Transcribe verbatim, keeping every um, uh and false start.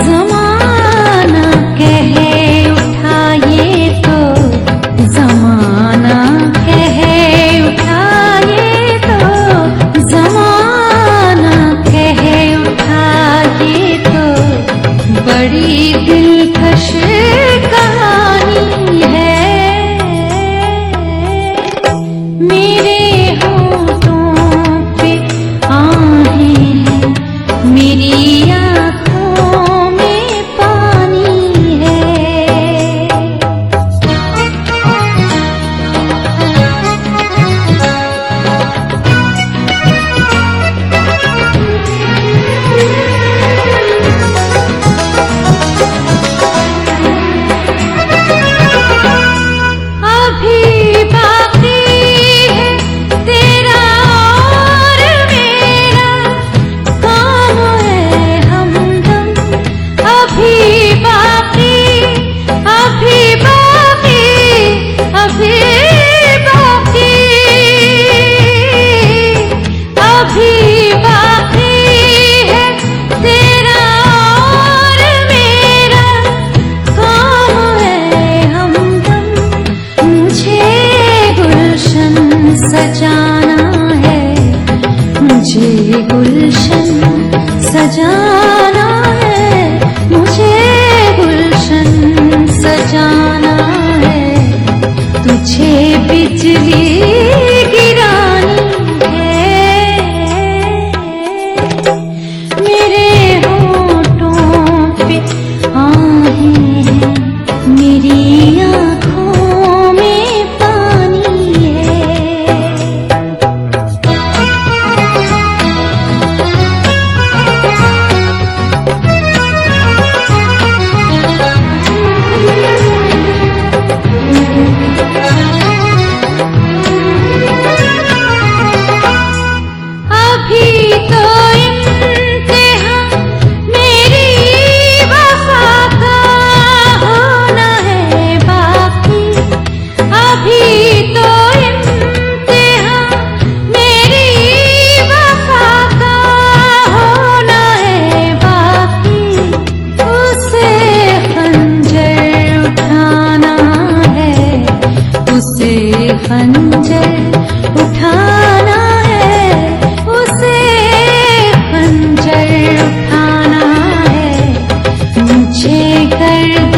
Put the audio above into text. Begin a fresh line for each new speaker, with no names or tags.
ज़माना कहे उठा ये तो, ज़माना कहे उठा ये तो, ज़माना कहे उठा ये तो, बड़ी दिलकश कहानी है। मेरे होठों पे आहें हैं, मेरी आँखों में पानी है। अभी बाकी है तेरा और मेरा काम है हमदम, अभी बाकी, अभी बाकी, अभी बाकी, अभी बाकी है तेरा और मेरा काम है हमदम। मुझे गुलशन सजाना है, मुझे गुलशन सजाना है, मुझे गुलशन सजाना है, तुझे बिजली गिरानी है। मेरे होठों पे आहें हैं, मेरी आँखों में पानी है। अभी तो इम्तिहान मेरी वफा का होना है बाकी, अभी तो इम्तिहान मेरी वफा का होना है बाकी। उसे खंजर उठाना है, उसे खंजर उठाना है, उसे खंजर उठाना है, मुझे कर